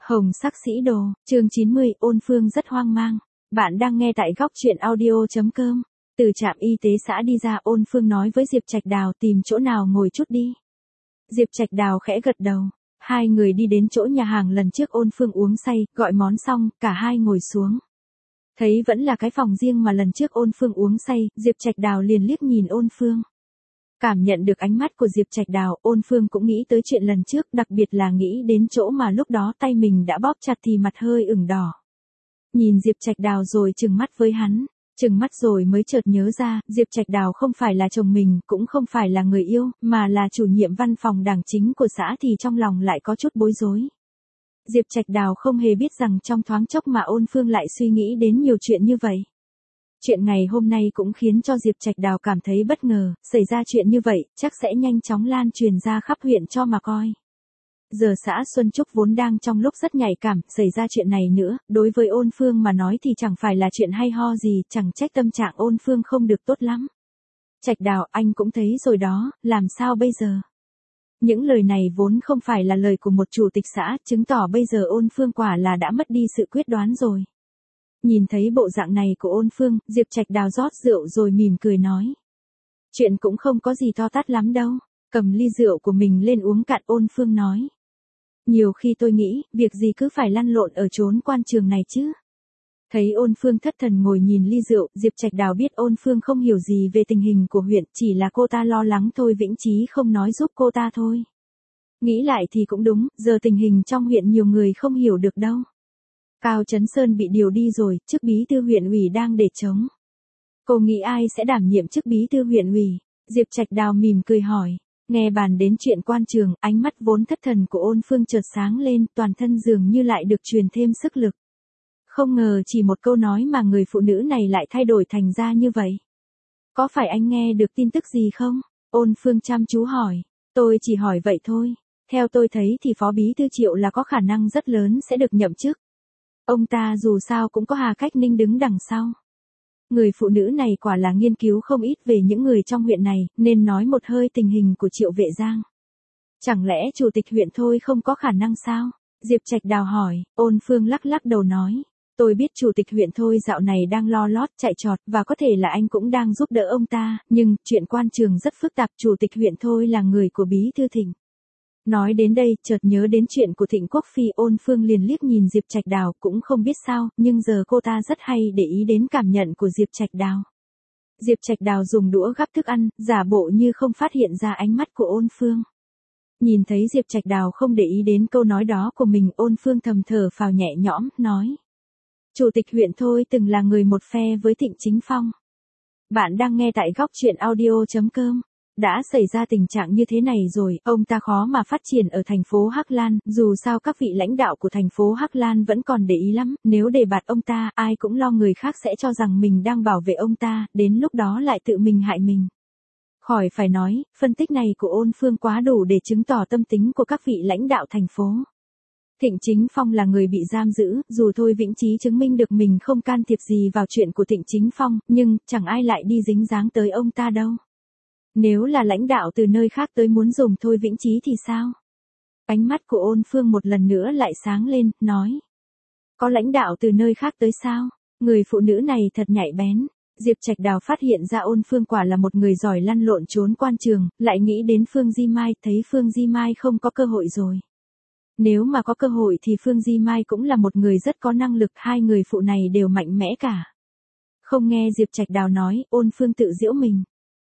Hồng sắc sĩ đồ, chương 90, Ôn Phương rất hoang mang. Bạn đang nghe tại góc truyện audio.com. Từ trạm y tế xã đi ra, Ôn Phương nói với Diệp Trạch Đào tìm chỗ nào ngồi chút đi. Diệp Trạch Đào khẽ gật đầu. Hai người đi đến chỗ nhà hàng lần trước Ôn Phương uống say, gọi món xong, cả hai ngồi xuống. Thấy vẫn là cái phòng riêng mà lần trước Ôn Phương uống say, Diệp Trạch Đào liền liếc nhìn Ôn Phương. Cảm nhận được ánh mắt của Diệp Trạch Đào, Ôn Phương cũng nghĩ tới chuyện lần trước, đặc biệt là nghĩ đến chỗ mà lúc đó tay mình đã bóp chặt thì mặt hơi ửng đỏ. Nhìn Diệp Trạch Đào rồi trừng mắt với hắn, trừng mắt rồi mới chợt nhớ ra, Diệp Trạch Đào không phải là chồng mình, cũng không phải là người yêu, mà là chủ nhiệm văn phòng đảng chính của xã, thì trong lòng lại có chút bối rối. Diệp Trạch Đào không hề biết rằng trong thoáng chốc mà Ôn Phương lại suy nghĩ đến nhiều chuyện như vậy. Chuyện ngày hôm nay cũng khiến cho Diệp Trạch Đào cảm thấy bất ngờ, xảy ra chuyện như vậy, chắc sẽ nhanh chóng lan truyền ra khắp huyện cho mà coi. Giờ xã Xuân Trúc vốn đang trong lúc rất nhạy cảm, xảy ra chuyện này nữa, đối với Ôn Phương mà nói thì chẳng phải là chuyện hay ho gì, chẳng trách tâm trạng Ôn Phương không được tốt lắm. Trạch Đào, anh cũng thấy rồi đó, làm sao bây giờ? Những lời này vốn không phải là lời của một chủ tịch xã, chứng tỏ bây giờ Ôn Phương quả là đã mất đi sự quyết đoán rồi. Nhìn thấy bộ dạng này của Ôn Phương, Diệp Trạch Đào rót rượu rồi mỉm cười nói. Chuyện cũng không có gì to tát lắm đâu, cầm ly rượu của mình lên uống cạn. Ôn Phương nói. Nhiều khi tôi nghĩ, việc gì cứ phải lăn lộn ở chốn quan trường này chứ. Thấy Ôn Phương thất thần ngồi nhìn ly rượu, Diệp Trạch Đào biết Ôn Phương không hiểu gì về tình hình của huyện, chỉ là cô ta lo lắng thôi Vĩnh Chí không nói giúp cô ta thôi. Nghĩ lại thì cũng đúng, giờ tình hình trong huyện nhiều người không hiểu được đâu. Cao Chấn Sơn bị điều đi rồi, chức bí thư huyện ủy đang để trống. Cô nghĩ ai sẽ đảm nhiệm chức bí thư huyện ủy? Diệp Trạch Đào mỉm cười hỏi. Nghe bàn đến chuyện quan trường, ánh mắt vốn thất thần của Ôn Phương chợt sáng lên, toàn thân dường như lại được truyền thêm sức lực. Không ngờ chỉ một câu nói mà người phụ nữ này lại thay đổi thành ra như vậy. Có phải anh nghe được tin tức gì không? Ôn Phương chăm chú hỏi. Tôi chỉ hỏi vậy thôi. Theo tôi thấy thì Phó Bí thư Triệu là có khả năng rất lớn sẽ được nhậm chức. Ông ta dù sao cũng có Hà Cách Ninh đứng đằng sau. Người phụ nữ này quả là nghiên cứu không ít về những người trong huyện này, nên nói một hơi tình hình của Triệu Vệ Giang. Chẳng lẽ chủ tịch huyện thôi không có khả năng sao? Diệp Trạch Đào hỏi. Ôn Phương lắc lắc đầu nói. Tôi biết chủ tịch huyện thôi dạo này đang lo lót chạy trọt, và có thể là anh cũng đang giúp đỡ ông ta, nhưng chuyện quan trường rất phức tạp. Chủ tịch huyện thôi là người của Bí thư Thịnh. Nói đến đây, chợt nhớ đến chuyện của Thịnh Quốc Phi. Ôn Phương liền liếc nhìn Diệp Trạch Đào, cũng không biết sao, nhưng giờ cô ta rất hay để ý đến cảm nhận của Diệp Trạch Đào. Diệp Trạch Đào dùng đũa gắp thức ăn, giả bộ như không phát hiện ra ánh mắt của Ôn Phương. Nhìn thấy Diệp Trạch Đào không để ý đến câu nói đó của mình, Ôn Phương thầm thở phào nhẹ nhõm, nói. Chủ tịch huyện thôi từng là người một phe với Thịnh Chính Phong. Bạn đang nghe tại góc truyện audio.com. Đã xảy ra tình trạng như thế này rồi, ông ta khó mà phát triển ở thành phố Hắc Lan, dù sao các vị lãnh đạo của thành phố Hắc Lan vẫn còn để ý lắm, nếu đề bạt ông ta, ai cũng lo người khác sẽ cho rằng mình đang bảo vệ ông ta, đến lúc đó lại tự mình hại mình. Khỏi phải nói, phân tích này của Ôn Phương quá đủ để chứng tỏ tâm tính của các vị lãnh đạo thành phố. Thịnh Chính Phong là người bị giam giữ, dù thôi Vĩnh Chí chứng minh được mình không can thiệp gì vào chuyện của Thịnh Chính Phong, nhưng chẳng ai lại đi dính dáng tới ông ta đâu. Nếu là lãnh đạo từ nơi khác tới muốn dùng thôi Vĩnh Chí thì sao? Ánh mắt của Ôn Phương một lần nữa lại sáng lên, nói. Có lãnh đạo từ nơi khác tới sao? Người phụ nữ này thật nhạy bén. Diệp Trạch Đào phát hiện ra Ôn Phương quả là một người giỏi lăn lộn trốn quan trường, lại nghĩ đến Phương Di Mai, thấy Phương Di Mai không có cơ hội rồi. Nếu mà có cơ hội thì Phương Di Mai cũng là một người rất có năng lực, hai người phụ này đều mạnh mẽ cả. Không nghe Diệp Trạch Đào nói, Ôn Phương tự giễu mình.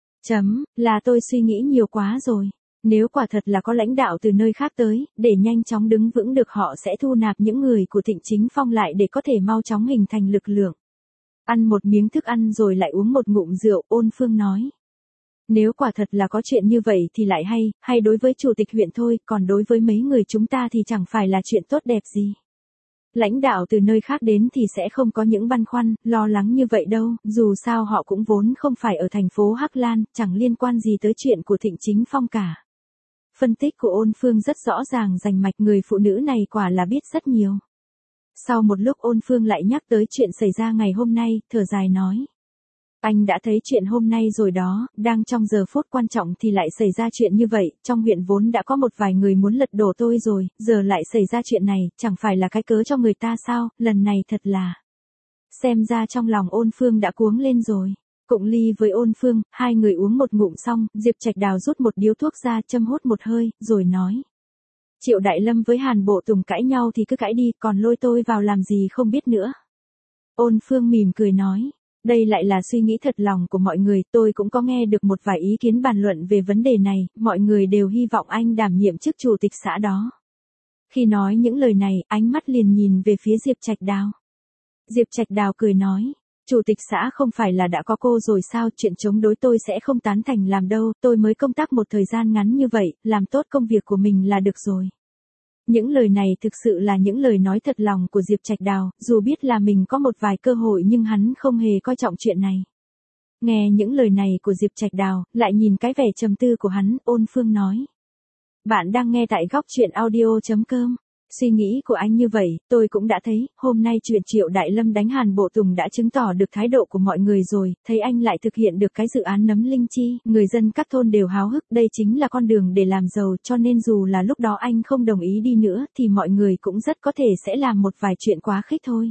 Là tôi suy nghĩ nhiều quá rồi. Nếu quả thật là có lãnh đạo từ nơi khác tới, để nhanh chóng đứng vững được họ sẽ thu nạp những người của Thịnh Chính Phong lại để có thể mau chóng hình thành lực lượng. Ăn một miếng thức ăn rồi lại uống một ngụm rượu, Ôn Phương nói. Nếu quả thật là có chuyện như vậy thì lại hay đối với chủ tịch huyện thôi, còn đối với mấy người chúng ta thì chẳng phải là chuyện tốt đẹp gì. Lãnh đạo từ nơi khác đến thì sẽ không có những băn khoăn, lo lắng như vậy đâu, dù sao họ cũng vốn không phải ở thành phố Hắc Lan, chẳng liên quan gì tới chuyện của Thịnh Chính Phong cả. Phân tích của Ôn Phương rất rõ ràng rành mạch, người phụ nữ này quả là biết rất nhiều. Sau một lúc Ôn Phương lại nhắc tới chuyện xảy ra ngày hôm nay, thở dài nói. Anh đã thấy chuyện hôm nay rồi đó, đang trong giờ phút quan trọng thì lại xảy ra chuyện như vậy, trong huyện vốn đã có một vài người muốn lật đổ tôi rồi, giờ lại xảy ra chuyện này, chẳng phải là cái cớ cho người ta sao, lần này thật là. Xem ra trong lòng Ôn Phương đã cuống lên rồi. Cụng ly với Ôn Phương, hai người uống một ngụm xong, Diệp Trạch Đào rút một điếu thuốc ra châm hút một hơi, rồi nói. Triệu Đại Lâm với Hàn Bộ Tùng cãi nhau thì cứ cãi đi, còn lôi tôi vào làm gì không biết nữa. Ôn Phương mỉm cười nói. Đây lại là suy nghĩ thật lòng của mọi người, tôi cũng có nghe được một vài ý kiến bàn luận về vấn đề này, mọi người đều hy vọng anh đảm nhiệm chức chủ tịch xã đó. Khi nói những lời này, ánh mắt liền nhìn về phía Diệp Trạch Đào. Diệp Trạch Đào cười nói, chủ tịch xã không phải là đã có cô rồi sao, chuyện chống đối tôi sẽ không tán thành làm đâu, tôi mới công tác một thời gian ngắn như vậy, làm tốt công việc của mình là được rồi. Những lời này thực sự là những lời nói thật lòng của Diệp Trạch Đào, dù biết là mình có một vài cơ hội nhưng hắn không hề coi trọng chuyện này. Nghe những lời này của Diệp Trạch Đào, lại nhìn cái vẻ trầm tư của hắn, Ôn Phương nói. Bạn đang nghe tại góc truyện audio.com. Suy nghĩ của anh như vậy, tôi cũng đã thấy, hôm nay chuyện Triệu Đại Lâm đánh Hàn Bộ Tùng đã chứng tỏ được thái độ của mọi người rồi, thấy anh lại thực hiện được cái dự án nấm linh chi, người dân các thôn đều háo hức, đây chính là con đường để làm giàu, cho nên dù là lúc đó anh không đồng ý đi nữa, thì mọi người cũng rất có thể sẽ làm một vài chuyện quá khích thôi.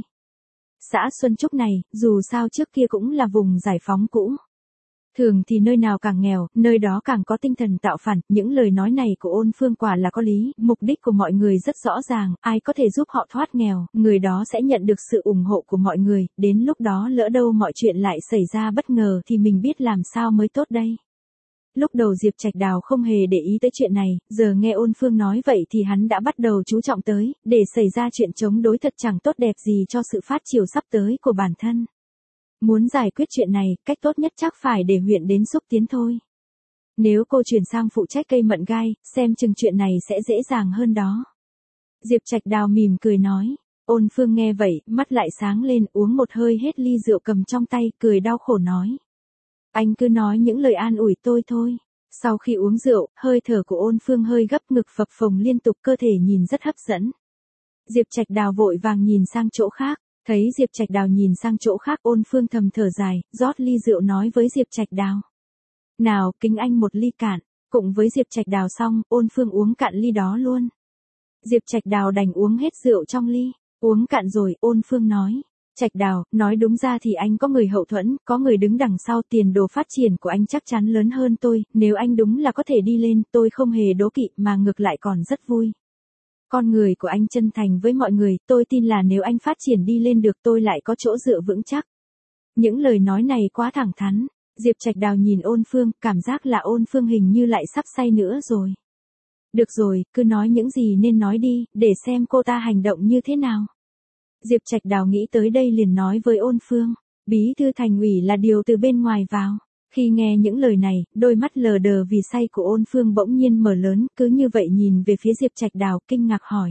Xã Xuân Trúc này, dù sao trước kia cũng là vùng giải phóng cũ. Thường thì nơi nào càng nghèo, nơi đó càng có tinh thần tạo phản, những lời nói này của Ôn Phương quả là có lý, mục đích của mọi người rất rõ ràng, ai có thể giúp họ thoát nghèo, người đó sẽ nhận được sự ủng hộ của mọi người, đến lúc đó lỡ đâu mọi chuyện lại xảy ra bất ngờ thì mình biết làm sao mới tốt đây. Lúc đầu Diệp Trạch Đào không hề để ý tới chuyện này, giờ nghe Ôn Phương nói vậy thì hắn đã bắt đầu chú trọng tới, để xảy ra chuyện chống đối thật chẳng tốt đẹp gì cho sự phát triển sắp tới của bản thân. Muốn giải quyết chuyện này, cách tốt nhất chắc phải để huyện đến xúc tiến thôi. Nếu cô chuyển sang phụ trách cây mận gai, xem chừng chuyện này sẽ dễ dàng hơn đó. Diệp Trạch Đào mỉm cười nói. Ôn Phương nghe vậy, mắt lại sáng lên, uống một hơi hết ly rượu cầm trong tay, cười đau khổ nói. Anh cứ nói những lời an ủi tôi thôi. Sau khi uống rượu, hơi thở của Ôn Phương hơi gấp, ngực phập phồng liên tục, cơ thể nhìn rất hấp dẫn. Diệp Trạch Đào vội vàng nhìn sang chỗ khác. Thấy Diệp Trạch Đào nhìn sang chỗ khác, Ôn Phương thầm thở dài, rót ly rượu nói với Diệp Trạch Đào. Nào, kính anh một ly cạn. Cùng với Diệp Trạch Đào xong, Ôn Phương uống cạn ly đó luôn. Diệp Trạch Đào đành uống hết rượu trong ly. Uống cạn rồi, Ôn Phương nói. Trạch Đào, nói đúng ra thì anh có người hậu thuẫn, có người đứng đằng sau, tiền đồ phát triển của anh chắc chắn lớn hơn tôi, nếu anh đúng là có thể đi lên, tôi không hề đố kỵ mà ngược lại còn rất vui. Con người của anh chân thành với mọi người, tôi tin là nếu anh phát triển đi lên được tôi lại có chỗ dựa vững chắc. Những lời nói này quá thẳng thắn. Diệp Trạch Đào nhìn Ôn Phương, cảm giác là Ôn Phương hình như lại sắp say nữa rồi. Được rồi, cứ nói những gì nên nói đi, để xem cô ta hành động như thế nào. Diệp Trạch Đào nghĩ tới đây liền nói với Ôn Phương, bí thư thành ủy là điều từ bên ngoài vào. Khi nghe những lời này, đôi mắt lờ đờ vì say của Ôn Phương bỗng nhiên mở lớn, cứ như vậy nhìn về phía Diệp Trạch Đào, kinh ngạc hỏi.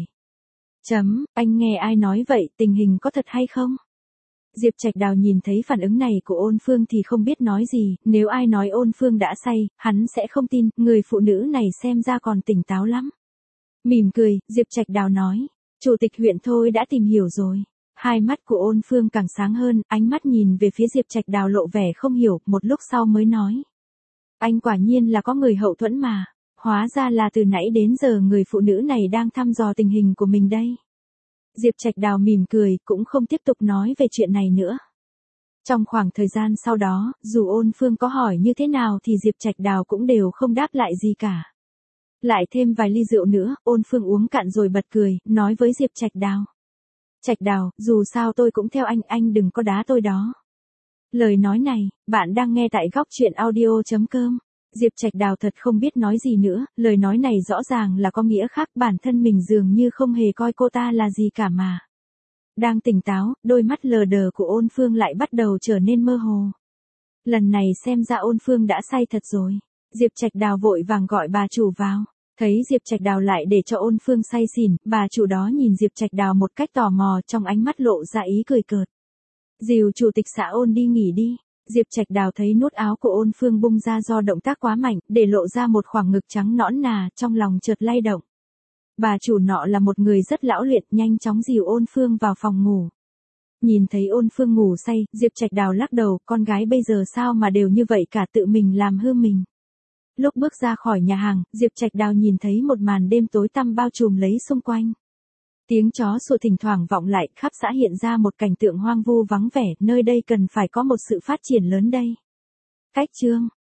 Anh nghe ai nói vậy, tình hình có thật hay không? Diệp Trạch Đào nhìn thấy phản ứng này của Ôn Phương thì không biết nói gì, nếu ai nói Ôn Phương đã say, hắn sẽ không tin, người phụ nữ này xem ra còn tỉnh táo lắm. Mỉm cười, Diệp Trạch Đào nói, chủ tịch huyện thôi đã tìm hiểu rồi. Hai mắt của Ôn Phương càng sáng hơn, ánh mắt nhìn về phía Diệp Trạch Đào lộ vẻ không hiểu, một lúc sau mới nói. Anh quả nhiên là có người hậu thuẫn mà, hóa ra là từ nãy đến giờ người phụ nữ này đang thăm dò tình hình của mình đây. Diệp Trạch Đào mỉm cười, cũng không tiếp tục nói về chuyện này nữa. Trong khoảng thời gian sau đó, dù Ôn Phương có hỏi như thế nào thì Diệp Trạch Đào cũng đều không đáp lại gì cả. Lại thêm vài ly rượu nữa, Ôn Phương uống cạn rồi bật cười, nói với Diệp Trạch Đào. Trạch Đào, dù sao tôi cũng theo anh đừng có đá tôi đó. Lời nói này, bạn đang nghe tại góc truyện audio.com. Diệp Trạch Đào thật không biết nói gì nữa, lời nói này rõ ràng là có nghĩa khác, bản thân mình dường như không hề coi cô ta là gì cả mà. Đang tỉnh táo, đôi mắt lờ đờ của Ôn Phương lại bắt đầu trở nên mơ hồ. Lần này xem ra Ôn Phương đã say thật rồi. Diệp Trạch Đào vội vàng gọi bà chủ vào. Thấy Diệp Trạch Đào lại để cho Ôn Phương say xỉn, bà chủ đó nhìn Diệp Trạch Đào một cách tò mò, trong ánh mắt lộ ra ý cười cợt. Dìu chủ tịch xã Ôn đi nghỉ đi. Diệp Trạch Đào thấy nút áo của Ôn Phương bung ra do động tác quá mạnh, để lộ ra một khoảng ngực trắng nõn nà, trong lòng chợt lay động. Bà chủ nọ là một người rất lão luyện, nhanh chóng dìu Ôn Phương vào phòng ngủ. Nhìn thấy Ôn Phương ngủ say, Diệp Trạch Đào lắc đầu, con gái bây giờ sao mà đều như vậy cả, tự mình làm hư mình. Lúc bước ra khỏi nhà hàng, Diệp Trạch Đào nhìn thấy một màn đêm tối tăm bao trùm lấy xung quanh. Tiếng chó sủa thỉnh thoảng vọng lại, khắp xã hiện ra một cảnh tượng hoang vu vắng vẻ, nơi đây cần phải có một sự phát triển lớn đây. Cách chương